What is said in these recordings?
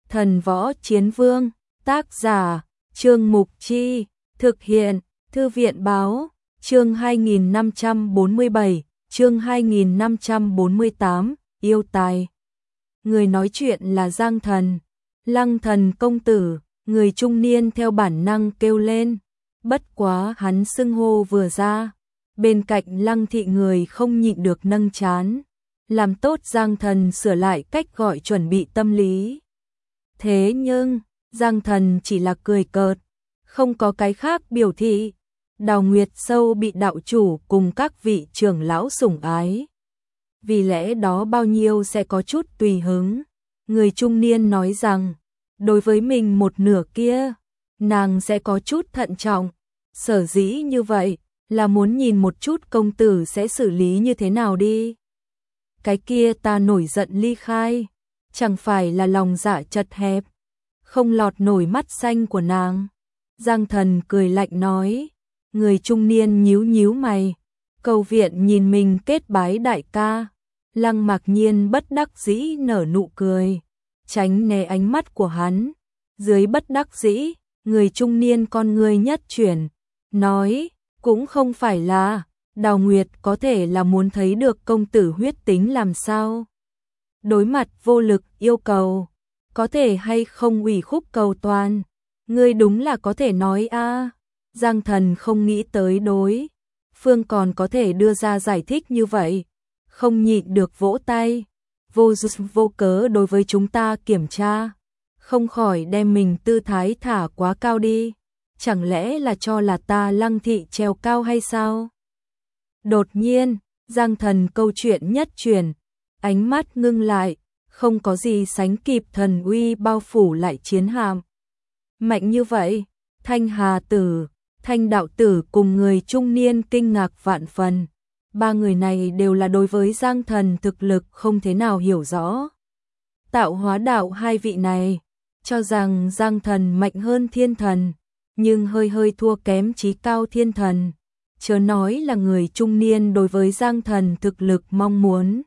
Thần Võ Chiến Vương, tác giả, Trương Mục Chi, thực hiện, Thư viện Báo, chương 2547, chương 2548, yêu tài. Người nói chuyện là Giang Thần, Lăng Thần công tử, người trung niên theo bản năng kêu lên, bất quá hắn xưng hô vừa ra, bên cạnh Lăng thị người không nhịn được nâng trán, làm tốt Giang Thần sửa lại cách gọi chuẩn bị tâm lý. Thế nhưng, Giang Thần chỉ là cười cợt, không có cái khác biểu thị. Đào Nguyệt Sâu bị đạo chủ cùng các vị trưởng lão sủng ái. Vì lẽ đó bao nhiêu sẽ có chút tùy hứng. Người trung niên nói rằng, đối với mình một nửa kia, nàng sẽ có chút thận trọng. Sở dĩ như vậy, là muốn nhìn một chút công tử sẽ xử lý như thế nào đi. Cái kia ta nổi giận ly khai, chẳng phải là lòng dạ chật hẹp, không lọt nổi mắt xanh của nàng. Giang Thần cười lạnh nói, người trung niên nhíu nhíu mày, cầu viện nhìn mình kết bái đại ca. Lăng Mạc Nhiên bất đắc dĩ nở nụ cười, tránh né ánh mắt của hắn. Dưới bất đắc dĩ, người trung niên con người nhất chuyển, nói, cũng không phải là, Đào Nguyệt có thể là muốn thấy được công tử huyết tính làm sao. Đối mặt vô lực yêu cầu, có thể hay không ủy khúc cầu toàn, ngươi đúng là có thể nói a. Giang Thần không nghĩ tới đối phương còn có thể đưa ra giải thích như vậy, không nhịn được vỗ tay, vô duyên vô cớ đối với chúng ta kiểm tra, không khỏi đem mình tư thái thả quá cao đi, chẳng lẽ là cho là ta Lăng thị treo cao hay sao? Đột nhiên, Giang Thần câu chuyện nhất chuyển, ánh mắt ngưng lại, không có gì sánh kịp thần uy bao phủ lại chiến hạm. Mạnh như vậy, Thanh Hà Tử, Thanh Đạo Tử cùng người trung niên kinh ngạc vạn phần. Ba người này đều là đối với Giang Thần thực lực không thế nào hiểu rõ. Tạo hóa đạo hai vị này, cho rằng Giang Thần mạnh hơn thiên thần, nhưng hơi hơi thua kém chí cao thiên thần. Chớ nói là người trung niên đối với Giang Thần thực lực mong muốn.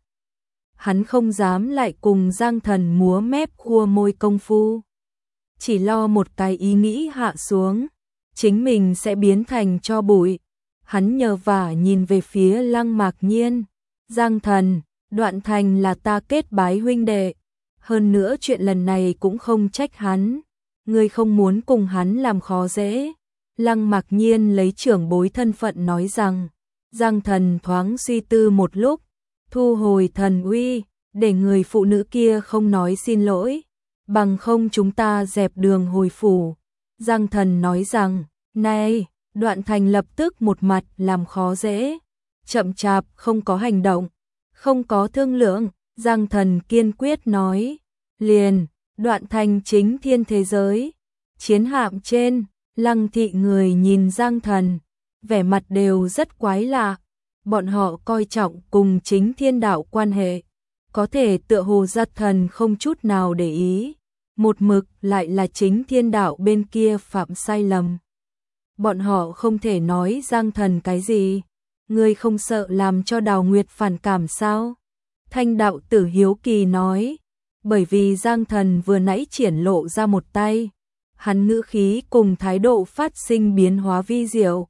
Hắn không dám lại cùng Giang Thần múa mép khua môi công phu. Chỉ lo một cái ý nghĩ hạ xuống, chính mình sẽ biến thành tro bụi. Hắn nhờ vả nhìn về phía Lăng Mạc Nhiên. Giang Thần, Đoạn Thành là ta kết bái huynh đệ. Hơn nữa chuyện lần này cũng không trách hắn. Ngươi không muốn cùng hắn làm khó dễ. Lăng Mạc Nhiên lấy trưởng bối thân phận nói rằng. Giang Thần thoáng suy tư một lúc, thu hồi thần uy, để người phụ nữ kia không nói xin lỗi. Bằng không chúng ta dẹp đường hồi phủ. Giang Thần nói rằng, này, Đoạn Thành lập tức một mặt làm khó dễ, chậm chạp không có hành động, không có thương lượng. Giang Thần kiên quyết nói, liền, Đoạn Thành chính thiên thế giới. Chiến hạm trên, Lăng thị người nhìn Giang Thần, vẻ mặt đều rất quái lạ. Bọn họ coi trọng cùng chính thiên đạo quan hệ, có thể tựa hồ Giang Thần không chút nào để ý, một mực lại là chính thiên đạo bên kia phạm sai lầm. Bọn họ không thể nói Giang Thần cái gì, ngươi không sợ làm cho Đào Nguyệt phản cảm sao? Thanh Đạo Tử hiếu kỳ nói, bởi vì Giang Thần vừa nãy triển lộ ra một tay, hắn ngữ khí cùng thái độ phát sinh biến hóa vi diệu.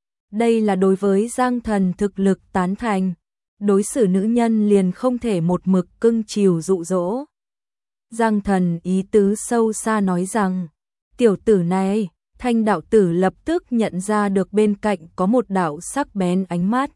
Đây là đối với Giang Thần thực lực tán thành, đối xử nữ nhân liền không thể một mực cưng chiều dụ dỗ. Giang Thần ý tứ sâu xa nói rằng, tiểu tử này, Thanh Đạo Tử lập tức nhận ra được bên cạnh có một đạo sắc bén ánh mắt.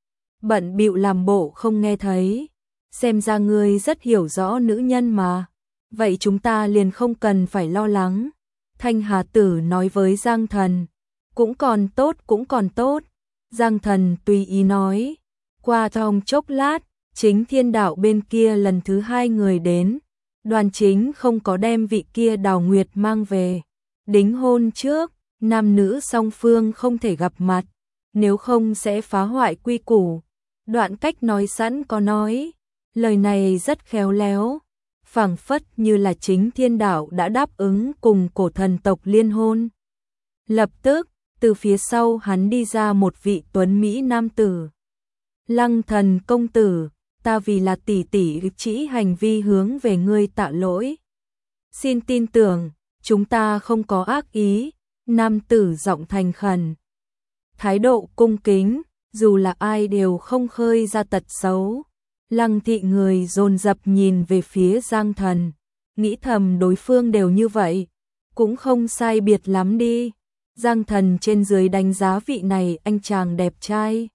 Bận bịu làm bộ không nghe thấy, xem ra ngươi rất hiểu rõ nữ nhân mà, vậy chúng ta liền không cần phải lo lắng. Thanh Hà Tử nói với Giang Thần, cũng còn tốt cũng còn tốt. Giang Thần tùy ý nói, qua trong chốc lát, chính thiên đạo bên kia lần thứ hai người đến, Đoàn Chính không có đem vị kia Đào Nguyệt mang về. Đính hôn trước, nam nữ song phương không thể gặp mặt, nếu không sẽ phá hoại quy củ. Đoạn Cách nói sẵn có nói, lời này rất khéo léo, phảng phất như là chính thiên đạo đã đáp ứng cùng cổ thần tộc liên hôn. Lập tức, từ phía sau hắn đi ra một vị tuấn mỹ nam tử. Lăng Thần công tử, ta vì là tỷ tỷ chỉ hành vi hướng về ngươi tạ lỗi. Xin tin tưởng, chúng ta không có ác ý, nam tử giọng thành khẩn. Thái độ cung kính, dù là ai đều không khơi ra tật xấu. Lăng thị người dồn dập nhìn về phía Giang Thần, nghĩ thầm đối phương đều như vậy, cũng không sai biệt lắm đi. Giang Thần trên dưới đánh giá vị này anh chàng đẹp trai.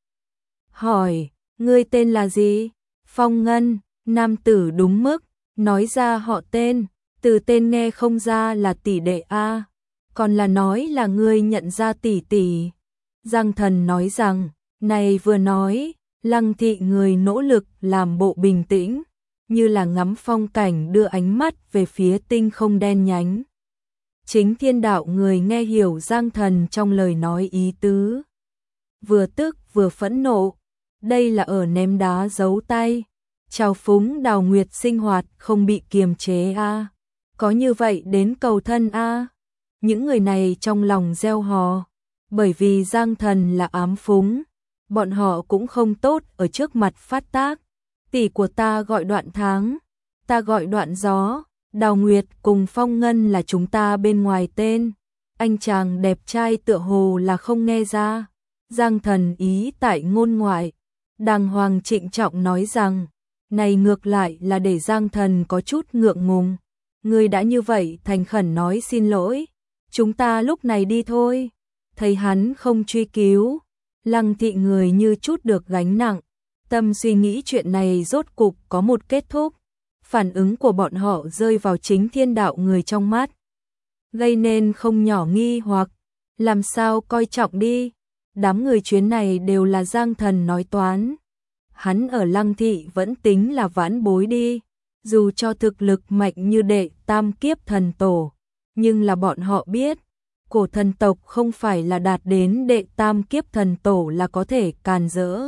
Hỏi, ngươi tên là gì? Phong Ngân, nam tử đúng mức, nói ra họ tên, từ tên nghe không ra là tỷ đệ a, còn là nói là ngươi nhận ra tỷ tỷ. Giang Thần nói rằng, này vừa nói, Lăng thị người nỗ lực làm bộ bình tĩnh, như là ngắm phong cảnh đưa ánh mắt về phía tinh không đen nhánh. Chính Thiên Đạo người nghe hiểu Giang Thần trong lời nói ý tứ, vừa tức vừa phẫn nộ, đây là ở ném đá giấu tay, trào phúng Đào Nguyệt sinh hoạt không bị kiềm chế a, có như vậy đến cầu thân a. Những người này trong lòng gieo hò, bởi vì Giang Thần là ám phúng, bọn họ cũng không tốt ở trước mặt phát tác. Tỷ của ta gọi Đoạn Tháng, ta gọi Đoạn Gió, Đào Nguyệt cùng Phong Ngân là chúng ta bên ngoài tên. Anh chàng đẹp trai tựa hồ là không nghe ra. Giang Thần ý tại ngôn ngoại, đàng hoàng trịnh trọng nói rằng, này ngược lại là để Giang Thần có chút ngượng ngùng. Ngươi đã như vậy thành khẩn nói xin lỗi, chúng ta lúc này đi thôi. Thấy hắn không truy cứu, Lăng thị người như chút được gánh nặng, tâm suy nghĩ chuyện này rốt cục có một kết thúc. Phản ứng của bọn họ rơi vào chính Thiên Đạo người trong mắt, gây nên không nhỏ nghi hoặc, làm sao coi trọng đi. Đám người chuyến này đều là Giang Thần nói toán. Hắn ở Lăng thị vẫn tính là vãn bối đi, dù cho thực lực mạnh như đệ tam kiếp thần tổ, nhưng là bọn họ biết, cổ thần tộc không phải là đạt đến đệ tam kiếp thần tổ là có thể càn rỡ.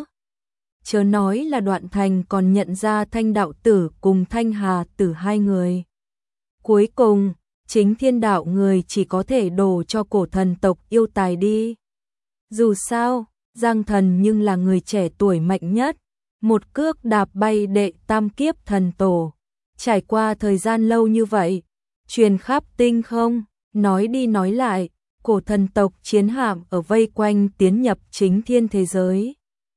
Chớ nói là Đoạn Thành còn nhận ra Thanh Đạo Tử cùng Thanh Hà Tử hai người. Cuối cùng, chính Thiên Đạo người chỉ có thể đổ cho cổ thần tộc yêu tài đi. Dù sao, Giang Thần nhưng là người trẻ tuổi mạnh nhất, một cước đạp bay đệ tam kiếp thần tổ. Trải qua thời gian lâu như vậy, truyền khắp tinh không, nói đi nói lại, cổ thần tộc chiến hạm ở vây quanh tiến nhập chính thiên thế giới.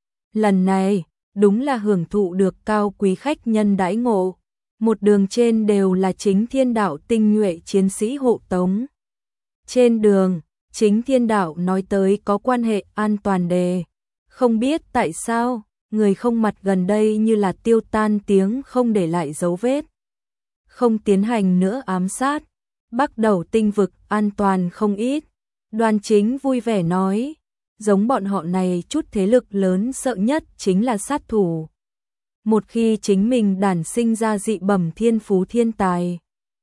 Lần này, đúng là hưởng thụ được cao quý khách nhân đãi ngộ, một đường trên đều là chính Thiên Đạo tinh nhuệ chiến sĩ hộ tống. Trên đường, chính Thiên Đạo nói tới có quan hệ an toàn đề, không biết tại sao, người không mặt gần đây như là tiêu tan tiếng không để lại dấu vết. Không tiến hành nữa ám sát, Bắc Đầu tinh vực an toàn không ít. Đoàn Chính vui vẻ nói, giống bọn họ này chút thế lực lớn sợ nhất chính là sát thủ. Một khi chính mình đản sinh ra dị bẩm thiên phú thiên tài,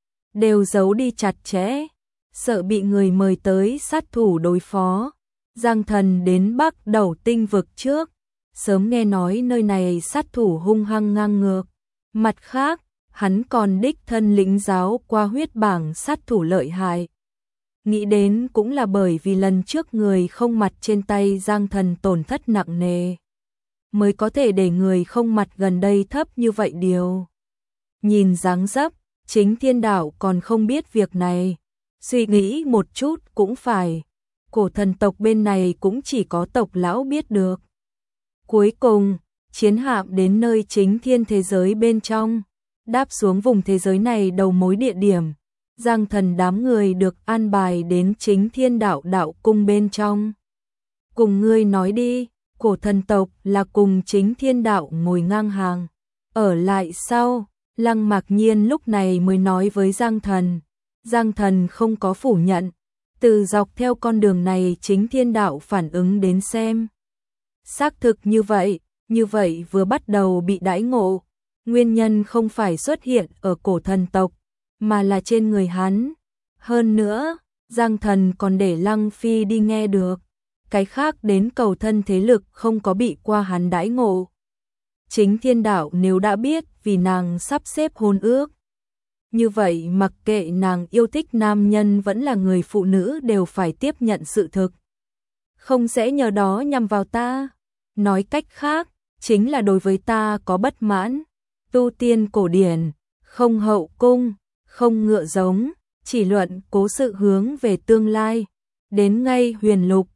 đều giấu đi chặt chẽ, sợ bị người mời tới sát thủ đối phó. Giang Thần đến Bắc Đầu tinh vực trước, sớm nghe nói nơi này sát thủ hung hăng ngang ngược. Mặt khác, hắn còn đích thân lĩnh giáo qua huyết bảng sát thủ lợi hại. Nghĩ đến cũng là bởi vì lần trước người không mặt trên tay Giang Thần tổn thất nặng nề, mới có thể để người không mặt gần đây thấp như vậy điều. Nhìn dáng dấp, chính Thiên Đạo còn không biết việc này, suy nghĩ một chút cũng phải, cổ thần tộc bên này cũng chỉ có tộc lão biết được. Cuối cùng, chiến hạm đến nơi chính thiên thế giới bên trong, đáp xuống vùng thế giới này đầu mối địa điểm. Giang Thần đám người được an bài đến chính Thiên Đạo đạo cung bên trong. Cùng ngươi nói đi, cổ thần tộc là cùng chính Thiên Đạo ngồi ngang hàng. Ở lại sau, Lăng Mạc Nhiên lúc này mới nói với Giang Thần. Giang Thần không có phủ nhận, từ dọc theo con đường này chính Thiên Đạo phản ứng đến xem. Xác thực như vậy vừa bắt đầu bị đãi ngộ. Nguyên nhân không phải xuất hiện ở cổ thần tộc, mà là trên người hắn. Hơn nữa, Giang Thần còn để Lăng Phi đi nghe được. Cái khác đến cầu thân thế lực không có bị qua hắn đãi ngộ. Chính Thiên Đạo nếu đã biết vì nàng sắp xếp hôn ước, như vậy mặc kệ nàng yêu thích nam nhân vẫn là người phụ nữ đều phải tiếp nhận sự thực. Không sẽ nhờ đó nhằm vào ta. Nói cách khác, chính là đối với ta có bất mãn. Tu tiên cổ điển, không hậu cung, không ngựa giống, chỉ luận cố sự hướng về tương lai. Đến ngay Huyền Lục,